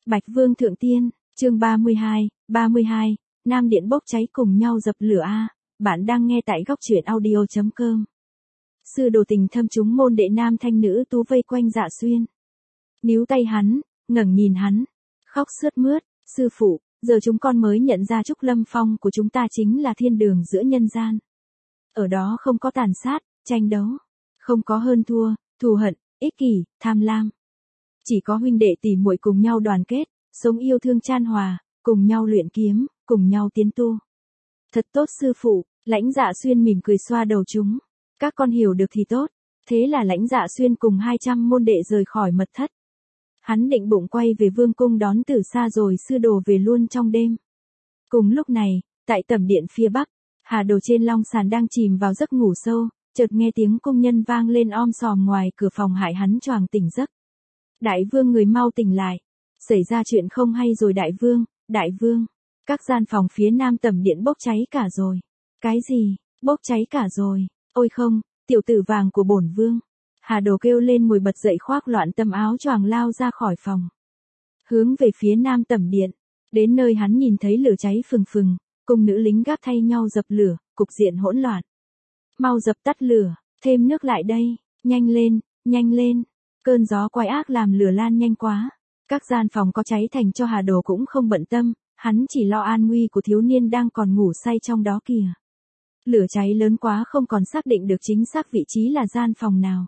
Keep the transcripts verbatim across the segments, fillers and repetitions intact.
Bạch Vương Thượng Tiên, chương ba mươi hai, ba mươi hai, Nam Điện bốc cháy cùng nhau dập lửa a. Bạn đang nghe tại góc truyện audio chấm com. Sư đồ tình thâm chúng môn đệ nam thanh nữ tú vây quanh Dạ Xuyên. Níu tay hắn, ngẩng nhìn hắn, khóc sướt mướt, sư phụ, giờ chúng con mới nhận ra Trúc Lâm Phong của chúng ta chính là thiên đường giữa nhân gian. Ở đó không có tàn sát, tranh đấu, không có hơn thua, thù hận, ích kỷ, tham lam. Chỉ có huynh đệ tỷ muội cùng nhau đoàn kết, sống yêu thương chan hòa, cùng nhau luyện kiếm, cùng nhau tiến tu. Thật tốt sư phụ, Lãnh Dạ Xuyên mỉm cười xoa đầu chúng. Các con hiểu được thì tốt. Thế là Lãnh Dạ Xuyên cùng hai trăm môn đệ rời khỏi mật thất. Hắn định bụng quay về vương cung đón Tử Sa rồi sư đồ về luôn trong đêm. Cùng lúc này, tại tẩm điện phía bắc, Hà Đồ trên long sàn đang chìm vào giấc ngủ sâu, chợt nghe tiếng cung nhân vang lên om sòm ngoài cửa phòng hại hắn choàng tỉnh giấc. Đại vương người mau tỉnh lại. Xảy ra chuyện không hay rồi đại vương, đại vương. Các gian phòng phía nam tẩm điện bốc cháy cả rồi. Cái gì, bốc cháy cả rồi, ôi không, tiểu tử vàng của bổn vương. Hà Đồ kêu lên ngồi bật dậy khoác loạn tấm áo choàng lao ra khỏi phòng. Hướng về phía nam tẩm điện, đến nơi hắn nhìn thấy lửa cháy phừng phừng, cùng nữ lính gác thay nhau dập lửa, cục diện hỗn loạn. Mau dập tắt lửa, thêm nước lại đây, nhanh lên, nhanh lên. Cơn gió quái ác làm lửa lan nhanh quá. Các gian phòng có cháy thành cho Hà Đồ cũng không bận tâm, hắn chỉ lo an nguy của thiếu niên đang còn ngủ say trong đó kìa. Lửa cháy lớn quá không còn xác định được chính xác vị trí là gian phòng nào.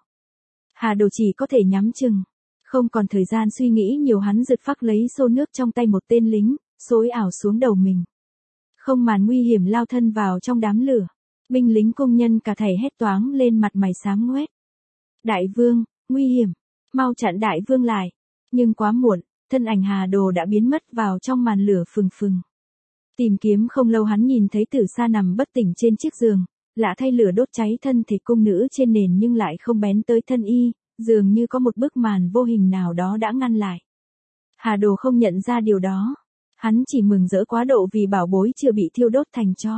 Hà Đồ chỉ có thể nhắm chừng. Không còn thời gian suy nghĩ nhiều, hắn giật phác lấy xô nước trong tay một tên lính, xối ảo xuống đầu mình. Không màn nguy hiểm lao thân vào trong đám lửa. Binh lính công nhân cả thảy hét toáng lên, mặt mày xám ngoét. Đại vương, nguy hiểm, mau chặn đại vương lại. Nhưng quá muộn, thân ảnh Hà Đồ đã biến mất vào trong màn lửa phừng phừng. Tìm kiếm không lâu hắn nhìn thấy Tử Sa nằm bất tỉnh trên chiếc giường, lạ thay lửa đốt cháy thân thể cung nữ trên nền nhưng lại không bén tới thân y, dường như có một bức màn vô hình nào đó đã ngăn lại. Hà Đồ không nhận ra điều đó, hắn chỉ mừng rỡ quá độ vì bảo bối chưa bị thiêu đốt thành tro.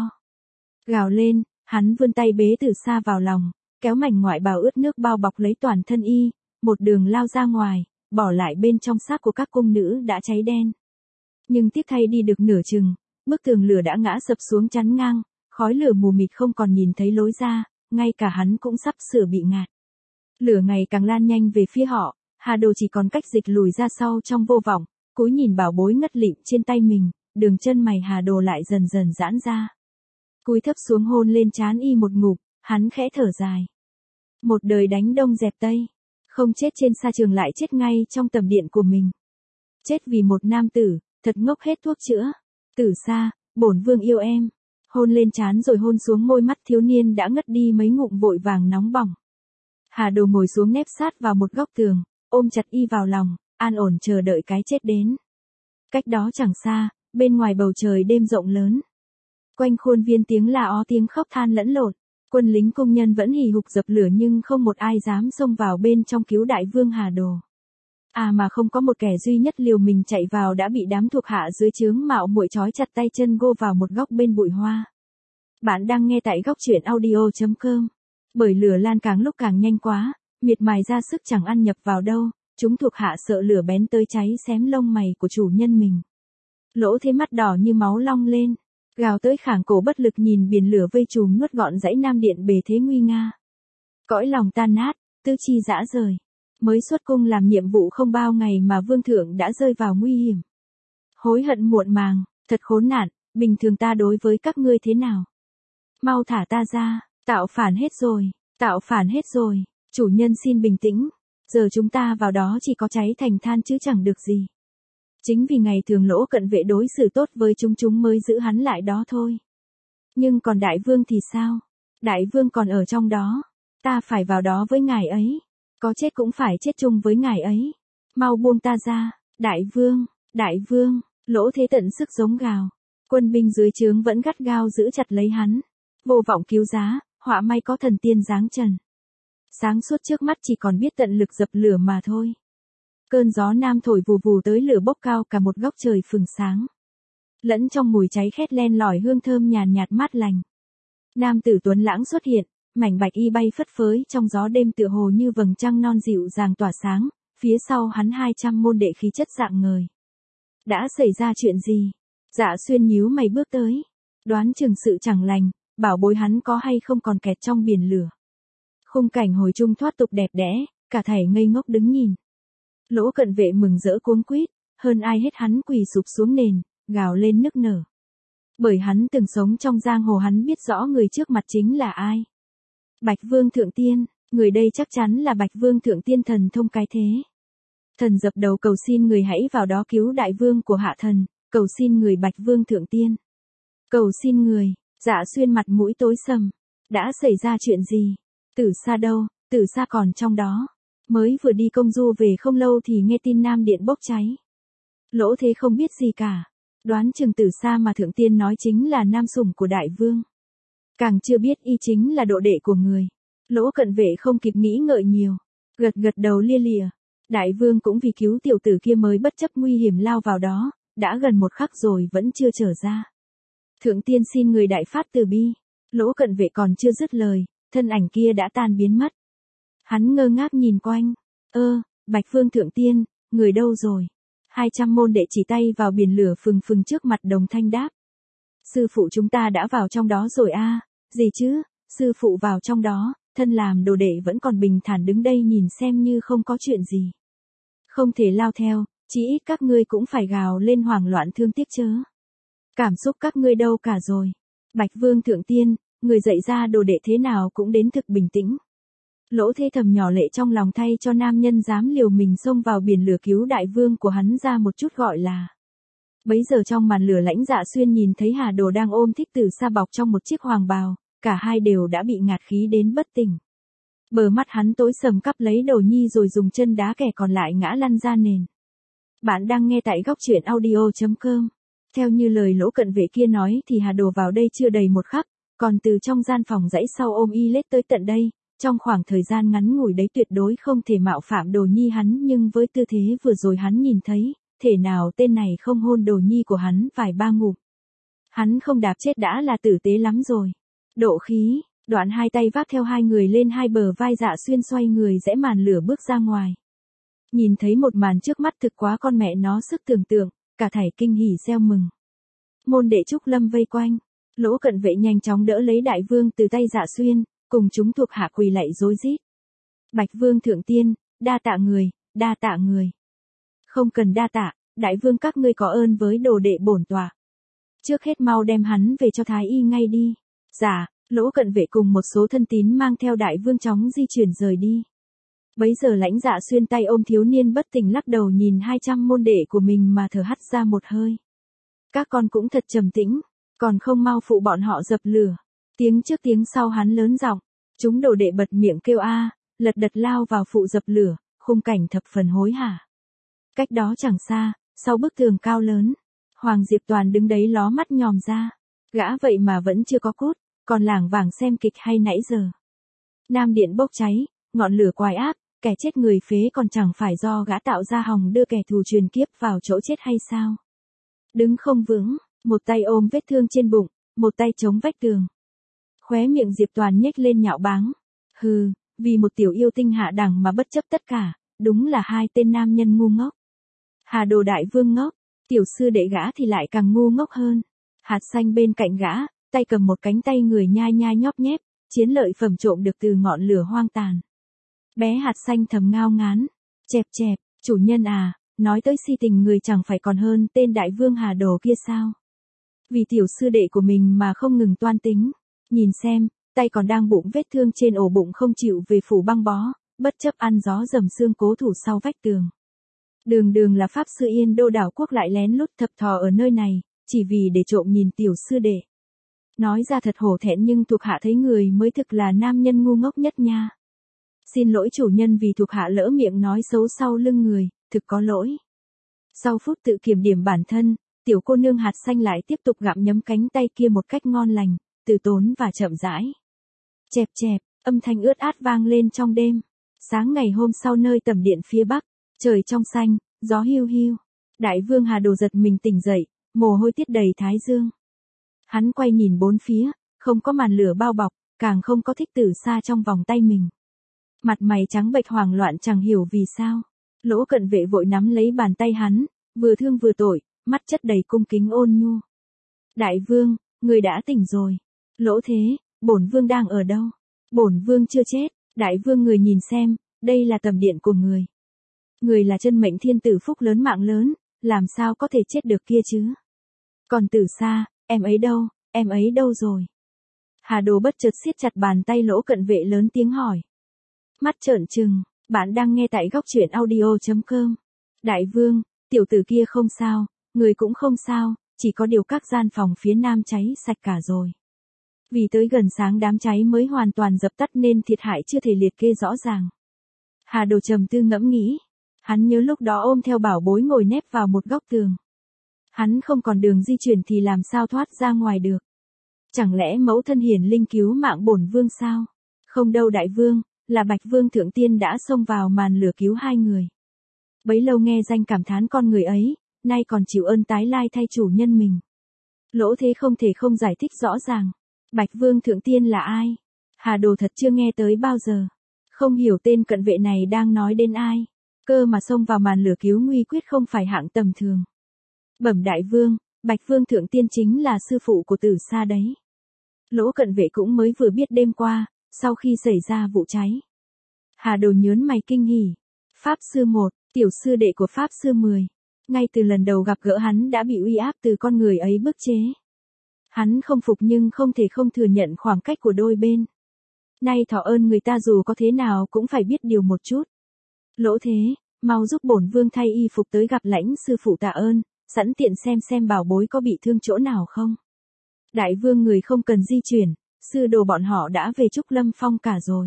Gào lên, hắn vươn tay bế Tử Sa vào lòng, kéo mảnh ngoại bào ướt nước bao bọc lấy toàn thân y, một đường lao ra ngoài, bỏ lại bên trong xác của các cung nữ đã cháy đen. Nhưng tiếc thay đi được nửa chừng, bức tường lửa đã ngã sập xuống chắn ngang, khói lửa mù mịt không còn nhìn thấy lối ra, ngay cả hắn cũng sắp sửa bị ngạt. Lửa ngày càng lan nhanh về phía họ, Hà Đồ chỉ còn cách dịch lùi ra sau trong vô vọng, cúi nhìn bảo bối ngất lịm trên tay mình, đường chân mày Hà Đồ lại dần dần giãn ra. Cúi thấp xuống hôn lên trán y một ngụm, hắn khẽ thở dài. Một đời đánh đông dẹp tây. Không chết trên sa trường lại chết ngay trong tầm điện của mình. Chết vì một nam tử, thật ngốc hết thuốc chữa. Tử Sa, bổn vương yêu em. Hôn lên trán rồi hôn xuống môi mắt thiếu niên đã ngất đi mấy ngụm vội vàng nóng bỏng. Hà Đồ ngồi xuống nép sát vào một góc tường, ôm chặt y vào lòng, an ổn chờ đợi cái chết đến. Cách đó chẳng xa, bên ngoài bầu trời đêm rộng lớn. Quanh khuôn viên tiếng la ó tiếng khóc than lẫn lộn. Quân lính công nhân vẫn hì hục dập lửa nhưng không một ai dám xông vào bên trong cứu đại vương Hà Đồ. À mà không có một kẻ duy nhất liều mình chạy vào đã bị đám thuộc hạ dưới trướng mạo muội trói chặt tay chân gô vào một góc bên bụi hoa. Bạn đang nghe tại góc truyện audio chấm com. Bởi lửa lan càng lúc càng nhanh quá, miệt mài ra sức chẳng ăn nhập vào đâu, chúng thuộc hạ sợ lửa bén tới cháy xém lông mày của chủ nhân mình. Lỗ thế mắt đỏ như máu long lên. Gào tới khảng cổ bất lực nhìn biển lửa vây trùm nuốt gọn dãy Nam Điện bề thế nguy nga. Cõi lòng tan nát, tư chi rã rời. Mới xuất cung làm nhiệm vụ không bao ngày mà vương thượng đã rơi vào nguy hiểm. Hối hận muộn màng, thật khốn nạn, bình thường ta đối với các ngươi thế nào? Mau thả ta ra, tạo phản hết rồi, tạo phản hết rồi, chủ nhân xin bình tĩnh. Giờ chúng ta vào đó chỉ có cháy thành than chứ chẳng được gì. Chính vì ngày thường Lỗ Cận Vệ đối xử tốt với chúng chúng mới giữ hắn lại đó thôi. Nhưng còn đại vương thì sao? Đại vương còn ở trong đó. Ta phải vào đó với ngài ấy. Có chết cũng phải chết chung với ngài ấy. Mau buông ta ra. Đại vương, đại vương, Lỗ Thế tận sức giống gào. Quân binh dưới trướng vẫn gắt gao giữ chặt lấy hắn. Vô vọng cứu giá, họa may có thần tiên giáng trần. Sáng suốt trước mắt chỉ còn biết tận lực dập lửa mà thôi. Cơn gió nam thổi vù vù tới lửa bốc cao cả một góc trời phừng sáng. Lẫn trong mùi cháy khét len lỏi hương thơm nhàn nhạt mát lành. Nam tử tuấn lãng xuất hiện, mảnh bạch y bay phất phới trong gió đêm tựa hồ như vầng trăng non dịu dàng tỏa sáng, phía sau hắn hai trăm môn đệ khí chất rạng ngời. Đã xảy ra chuyện gì? Dạ Xuyên nhíu mày bước tới. Đoán chừng sự chẳng lành, bảo bối hắn có hay không còn kẹt trong biển lửa. Khung cảnh hồi trung thoát tục đẹp đẽ, cả thảy ngây ngốc đứng nhìn. Lỗ Cận Vệ mừng rỡ cuống quýt, hơn ai hết hắn quỳ sụp xuống nền, gào lên nức nở. Bởi hắn từng sống trong giang hồ, hắn biết rõ người trước mặt chính là ai. Bạch Vương Thượng Tiên, người đây chắc chắn là Bạch Vương Thượng Tiên thần thông cái thế. Thần dập đầu cầu xin người hãy vào đó cứu đại vương của hạ thần, cầu xin người Bạch Vương Thượng Tiên. Cầu xin người, Dạ Xuyên mặt mũi tối sầm. Đã xảy ra chuyện gì? Tử Sa đâu? Tử Sa còn trong đó. Mới vừa đi công du về không lâu thì nghe tin Nam Điện bốc cháy. Lỗ Thế không biết gì cả. Đoán chừng Tử Sa mà Thượng Tiên nói chính là nam sủng của đại vương. Càng chưa biết y chính là độ đệ của người. Lỗ Cận Vệ không kịp nghĩ ngợi nhiều. Gật gật đầu lia lịa. Đại vương cũng vì cứu tiểu tử kia mới bất chấp nguy hiểm lao vào đó. Đã gần một khắc rồi vẫn chưa trở ra. Thượng Tiên xin người đại phát từ bi. Lỗ Cận Vệ còn chưa dứt lời, thân ảnh kia đã tan biến mất. Hắn ngơ ngác nhìn quanh. Ơ, Bạch Vương Thượng Tiên, người đâu rồi? Hai trăm môn đệ chỉ tay vào biển lửa phừng phừng trước mặt đồng thanh đáp. Sư phụ chúng ta đã vào trong đó rồi a. À, gì chứ, sư phụ vào trong đó, thân làm đồ đệ vẫn còn bình thản đứng đây nhìn xem như không có chuyện gì. Không thể lao theo, chỉ ít các ngươi cũng phải gào lên hoảng loạn thương tiếc chớ. Cảm xúc các ngươi đâu cả rồi. Bạch Vương Thượng Tiên, người dạy ra đồ đệ thế nào cũng đến thực bình tĩnh. Lỗ Thế thầm nhỏ lệ trong lòng thay cho nam nhân dám liều mình xông vào biển lửa cứu đại vương của hắn ra một chút gọi là. Bấy giờ trong màn lửa Lãnh Dạ Xuyên nhìn thấy Hà Đồ đang ôm Thích Tử Sa bọc trong một chiếc hoàng bào, cả hai đều đã bị ngạt khí đến bất tỉnh. Bờ mắt hắn tối sầm cắp lấy Đồ Nhi rồi dùng chân đá kẻ còn lại ngã lăn ra nền. Bạn đang nghe tại góc truyện audio chấm com. Theo như lời Lỗ Cận Vệ kia nói thì Hà Đồ vào đây chưa đầy một khắc, còn từ trong gian phòng dãy sau ôm y lết tới tận đây, trong khoảng thời gian ngắn ngủi đấy tuyệt đối không thể mạo phạm Đồ Nhi hắn, nhưng với tư thế vừa rồi hắn nhìn thấy, thể nào tên này không hôn Đồ Nhi của hắn vài ba ngụm. Hắn không đạp chết đã là tử tế lắm rồi. Độ khí, đoạn hai tay vác theo hai người lên hai bờ vai Dạ Xuyên xoay người rẽ màn lửa bước ra ngoài. Nhìn thấy một màn trước mắt thực quá con mẹ nó sức tưởng tượng, cả thảy kinh hỉ reo mừng. Môn đệ Trúc Lâm vây quanh, Lỗ Cận Vệ nhanh chóng đỡ lấy đại vương từ tay Dạ Xuyên, cùng chúng thuộc hạ quỳ lạy rối rít. Bạch Vương Thượng Tiên, đa tạ người, đa tạ người. Không cần đa tạ, đại vương các ngươi có ơn với đồ đệ bổn tọa. Trước hết mau đem hắn về cho thái y ngay đi. Dạ, Lỗ Cận Vệ cùng một số thân tín mang theo đại vương chóng di chuyển rời đi. Bấy giờ Lãnh Dạ Xuyên tay ôm thiếu niên bất tỉnh lắc đầu nhìn hai trăm môn đệ của mình mà thở hắt ra một hơi. Các con cũng thật trầm tĩnh, còn không mau phụ bọn họ dập lửa. Tiếng trước tiếng sau hắn lớn giọng, chúng đồ đệ bật miệng kêu a, lật đật lao vào phụ dập lửa, khung cảnh thập phần hối hả. Cách đó chẳng xa, sau bức tường cao lớn, Hoàng Diệp Toàn đứng đấy ló mắt nhòm ra, gã vậy mà vẫn chưa có cút, còn lảng vảng xem kịch hay nãy giờ. Nam Điện bốc cháy, ngọn lửa quái ác, kẻ chết người phế còn chẳng phải do gã tạo ra hòng đưa kẻ thù truyền kiếp vào chỗ chết hay sao? Đứng không vững, một tay ôm vết thương trên bụng, một tay chống vách tường. Khóe miệng Diệp Toàn nhếch lên nhạo báng. Hừ, vì một tiểu yêu tinh hạ đẳng mà bất chấp tất cả, đúng là hai tên nam nhân ngu ngốc. Hà Đồ đại vương ngốc, tiểu sư đệ gã thì lại càng ngu ngốc hơn. Hạt Xanh bên cạnh gã, tay cầm một cánh tay người nhai nhai nhóp nhép, chiến lợi phẩm trộm được từ ngọn lửa hoang tàn. Bé Hạt Xanh thầm ngao ngán, chẹp chẹp, chủ nhân à, nói tới si tình người chẳng phải còn hơn tên đại vương Hà Đồ kia sao? Vì tiểu sư đệ của mình mà không ngừng toan tính. Nhìn xem, tay còn đang bụng vết thương trên ổ bụng không chịu về phủ băng bó, bất chấp ăn gió dầm xương cố thủ sau vách tường. Đường đường là pháp sư Yên Đô đảo quốc lại lén lút thập thò ở nơi này, chỉ vì để trộm nhìn tiểu sư đệ. Nói ra thật hổ thẹn nhưng thuộc hạ thấy người mới thực là nam nhân ngu ngốc nhất nha. Xin lỗi chủ nhân vì thuộc hạ lỡ miệng nói xấu sau lưng người, thực có lỗi. Sau phút tự kiểm điểm bản thân, tiểu cô nương Hạt Xanh lại tiếp tục gặm nhấm cánh tay kia một cách ngon lành, từ tốn và chậm rãi. Chẹp chẹp, âm thanh ướt át vang lên trong đêm. Sáng ngày hôm sau nơi tầm điện phía bắc, trời trong xanh, gió hiu hiu. Đại vương Hà Đồ giật mình tỉnh dậy, mồ hôi tiết đầy thái dương. Hắn quay nhìn bốn phía, không có màn lửa bao bọc, càng không có Thích Tử Sa trong vòng tay mình. Mặt mày trắng bệch hoảng loạn chẳng hiểu vì sao. Lỗ Cận Vệ vội nắm lấy bàn tay hắn, vừa thương vừa tội, mắt chất đầy cung kính ôn nhu. Đại vương, người đã tỉnh rồi. Lỗ Thế, bổn vương đang ở đâu? Bổn vương chưa chết. Đại vương người nhìn xem, đây là tầm điện của người. Người là chân mệnh thiên tử phúc lớn mạng lớn, làm sao có thể chết được kia chứ? Còn Tử Sa, em ấy đâu, em ấy đâu rồi? Hà Đồ bất chợt siết chặt bàn tay Lỗ Cận Vệ lớn tiếng hỏi. Mắt trợn trừng, bạn đang nghe tại góc truyện audio chấm com. Đại vương, tiểu tử kia không sao, người cũng không sao, chỉ có điều các gian phòng phía nam cháy sạch cả rồi. Vì tới gần sáng đám cháy mới hoàn toàn dập tắt nên thiệt hại chưa thể liệt kê rõ ràng. Hà Đồ trầm tư ngẫm nghĩ. Hắn nhớ lúc đó ôm theo bảo bối ngồi nép vào một góc tường. Hắn không còn đường di chuyển thì làm sao thoát ra ngoài được. Chẳng lẽ mẫu thân hiển linh cứu mạng bổn vương sao? Không đâu đại vương, là Bạch Vương Thượng Tiên đã xông vào màn lửa cứu hai người. Bấy lâu nghe danh cảm thán con người ấy, nay còn chịu ơn tái lai thay chủ nhân mình. Lỗ Thế không thể không giải thích rõ ràng. Bạch Vương Thượng Tiên là ai? Hà Đồ thật chưa nghe tới bao giờ. Không hiểu tên cận vệ này đang nói đến ai. Cơ mà xông vào màn lửa cứu nguy quyết không phải hạng tầm thường. Bẩm đại vương, Bạch Vương Thượng Tiên chính là sư phụ của Tử Sa đấy. Lỗ Cận Vệ cũng mới vừa biết đêm qua, sau khi xảy ra vụ cháy. Hà Đồ nhớn mày kinh hỉ. Pháp sư một, tiểu sư đệ của Pháp sư mười. Ngay từ lần đầu gặp gỡ hắn đã bị uy áp từ con người ấy bức chế. Hắn không phục nhưng không thể không thừa nhận khoảng cách của đôi bên. Nay thọ ơn người ta dù có thế nào cũng phải biết điều một chút. Lỗ Thế, mau giúp bổn vương thay y phục tới gặp lãnh sư phụ tạ ơn, sẵn tiện xem xem bảo bối có bị thương chỗ nào không. Đại vương người không cần di chuyển, sư đồ bọn họ đã về Trúc Lâm Phong cả rồi.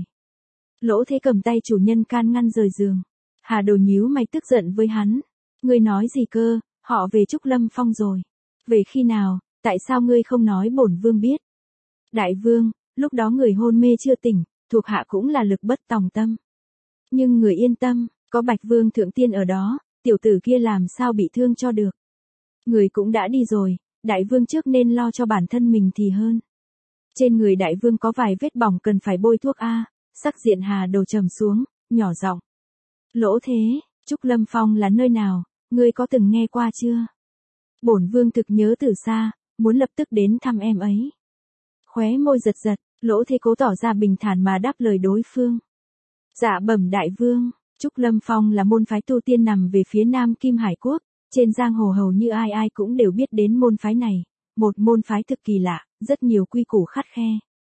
Lỗ Thế cầm tay chủ nhân can ngăn rời giường. Hà Đồ nhíu mày tức giận với hắn. Ngươi nói gì cơ, họ về Trúc Lâm Phong rồi. Về khi nào, tại sao ngươi không nói bổn vương biết? Đại vương, lúc đó người hôn mê chưa tỉnh, thuộc hạ cũng là lực bất tòng tâm. Nhưng người yên tâm, có Bạch Vương Thượng Tiên ở đó, tiểu tử kia làm sao bị thương cho được. Người cũng đã đi rồi, đại vương trước nên lo cho bản thân mình thì hơn. Trên người đại vương có vài vết bỏng cần phải bôi thuốc a. Sắc diện Hà Đồ trầm xuống, nhỏ giọng. Lỗ Thế, Trúc Lâm Phong là nơi nào, ngươi có từng nghe qua chưa? Bổn vương thực nhớ Tử Sa, muốn lập tức đến thăm em ấy. Khóe môi giật giật, Lỗ Thế cố tỏ ra bình thản mà đáp lời đối phương. Dạ bẩm đại vương, Trúc Lâm Phong là môn phái tu tiên nằm về phía nam Kim Hải Quốc, trên giang hồ hầu như ai ai cũng đều biết đến môn phái này, một môn phái thực kỳ lạ, rất nhiều quy củ khắt khe.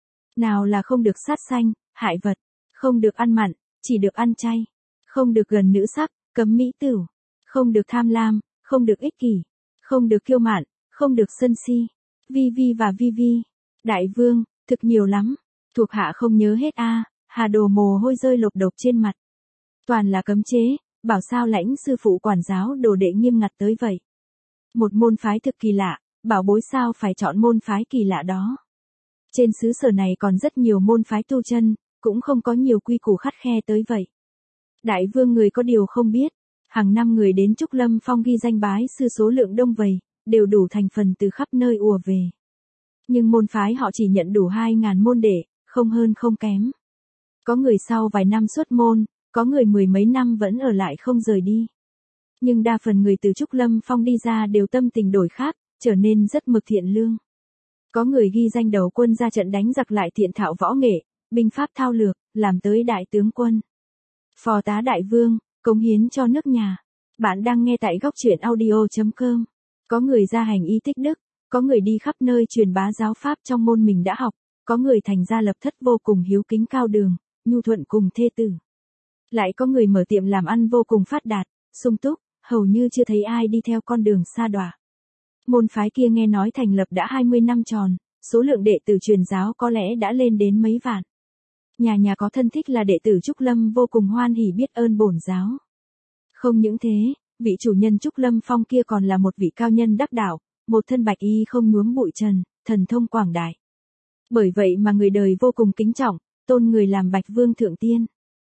Nào là không được sát sanh, hại vật, không được ăn mặn, chỉ được ăn chay, không được gần nữ sắc, cấm mỹ tửu, không được tham lam, không được ích kỷ, không được kiêu mạn, không được sân si, vi vi và vi vi. Đại vương, thực nhiều lắm, thuộc hạ không nhớ hết a. Hà Đồ mồ hôi rơi lộp đột trên mặt. Toàn là cấm chế, bảo sao lãnh sư phụ quản giáo đồ đệ nghiêm ngặt tới vậy. Một môn phái thực kỳ lạ, bảo bối sao phải chọn môn phái kỳ lạ đó. Trên xứ sở này còn rất nhiều môn phái tu chân, cũng không có nhiều quy củ khắt khe tới vậy. Đại vương người có điều không biết, hàng năm người đến Trúc Lâm Phong ghi danh bái sư số lượng đông vầy, đều đủ thành phần từ khắp nơi ùa về. Nhưng môn phái họ chỉ nhận đủ hai ngàn môn đệ, không hơn không kém. Có người sau vài năm xuất môn, có người mười mấy năm vẫn ở lại không rời đi. Nhưng đa phần người từ Trúc Lâm Phong đi ra đều tâm tình đổi khác, trở nên rất mực thiện lương. Có người ghi danh đầu quân ra trận đánh giặc lại thiện thạo võ nghệ, binh pháp thao lược, làm tới đại tướng quân. Phò tá đại vương, cống hiến cho nước nhà. Bạn đang nghe tại góc truyện audio chấm com. Có người ra hành y tích đức, có người đi khắp nơi truyền bá giáo pháp trong môn mình đã học, có người thành ra lập thất vô cùng hiếu kính cao đường, nhu thuận cùng thê tử. Lại có người mở tiệm làm ăn vô cùng phát đạt, sung túc, hầu như chưa thấy ai đi theo con đường sa đọa. Môn phái kia nghe nói thành lập đã hai mươi năm tròn, số lượng đệ tử truyền giáo có lẽ đã lên đến mấy vạn. Nhà nhà có thân thích là đệ tử Trúc Lâm vô cùng hoan hỉ biết ơn bổn giáo. Không những thế, vị chủ nhân Trúc Lâm Phong kia còn là một vị cao nhân đắc đạo, một thân bạch y không nhuốm bụi trần, thần thông quảng đại. Bởi vậy mà người đời vô cùng kính trọng, tôn người làm Bạch Vương Thượng Tiên.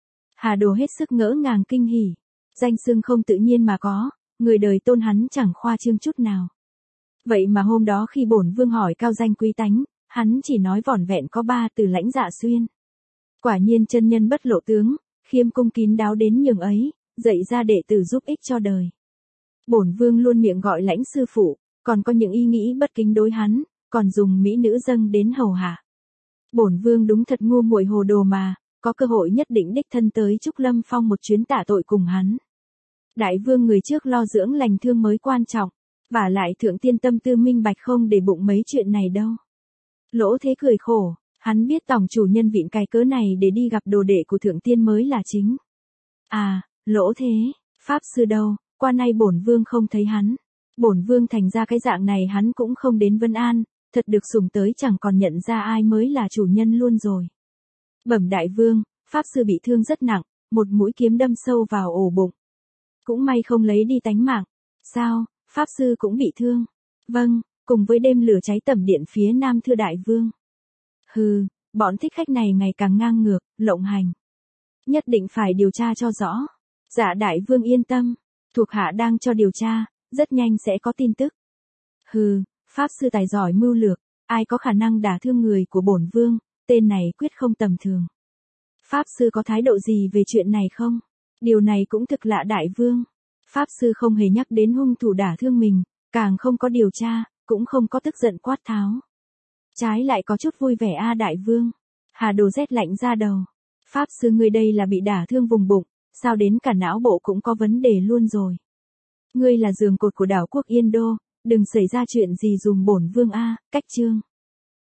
Hà Đồ hết sức ngỡ ngàng kinh hỉ, danh xưng không tự nhiên mà có, người đời tôn hắn chẳng khoa trương chút nào. Vậy mà hôm đó khi bổn vương hỏi cao danh quý tánh, hắn chỉ nói vỏn vẹn có ba từ lãnh dạ xuyên. Quả nhiên chân nhân bất lộ tướng, khiêm cung kín đáo đến nhường ấy, dạy ra đệ tử giúp ích cho đời. Bổn vương luôn miệng gọi lãnh sư phụ, còn có những ý nghĩ bất kính đối hắn, còn dùng mỹ nữ dâng đến hầu hạ. Bổn vương đúng thật ngu muội hồ đồ mà, có cơ hội nhất định đích thân tới Trúc Lâm Phong một chuyến tạ tội cùng hắn. Đại vương người trước lo dưỡng lành thương mới quan trọng, vả lại thượng tiên tâm tư minh bạch không để bụng mấy chuyện này đâu. Lỗ Thế cười khổ, hắn biết tổng chủ nhân vịn cái cớ này để đi gặp đồ đệ của thượng tiên mới là chính. À, Lỗ Thế, pháp sư đâu, qua nay bổn vương không thấy hắn. Bổn vương thành ra cái dạng này hắn cũng không đến Vân An, thật được sủng tới chẳng còn nhận ra ai mới là chủ nhân luôn rồi. Bẩm đại vương, pháp sư bị thương rất nặng, một mũi kiếm đâm sâu vào ổ bụng. Cũng may không lấy đi tánh mạng. Sao, pháp sư cũng bị thương? Vâng, cùng với đêm lửa cháy tẩm điện phía nam thưa đại vương. Hừ, bọn thích khách này ngày càng ngang ngược, lộng hành. Nhất định phải điều tra cho rõ. Dạ đại vương yên tâm, thuộc hạ đang cho điều tra, rất nhanh sẽ có tin tức. Hừ, pháp sư tài giỏi mưu lược, ai có khả năng đả thương người của bổn vương, tên này quyết không tầm thường. Pháp sư có thái độ gì về chuyện này không? Điều này cũng thực lạ đại vương. Pháp sư không hề nhắc đến hung thủ đả thương mình, càng không có điều tra, cũng không có tức giận quát tháo. Trái lại có chút vui vẻ a đại vương. Hà Đồ rét lạnh ra đầu. Pháp sư ngươi đây là bị đả thương vùng bụng, sao đến cả não bộ cũng có vấn đề luôn rồi. Ngươi là giường cột của đảo quốc Yên Đô, đừng xảy ra chuyện gì dùm bổn vương a, cách chương.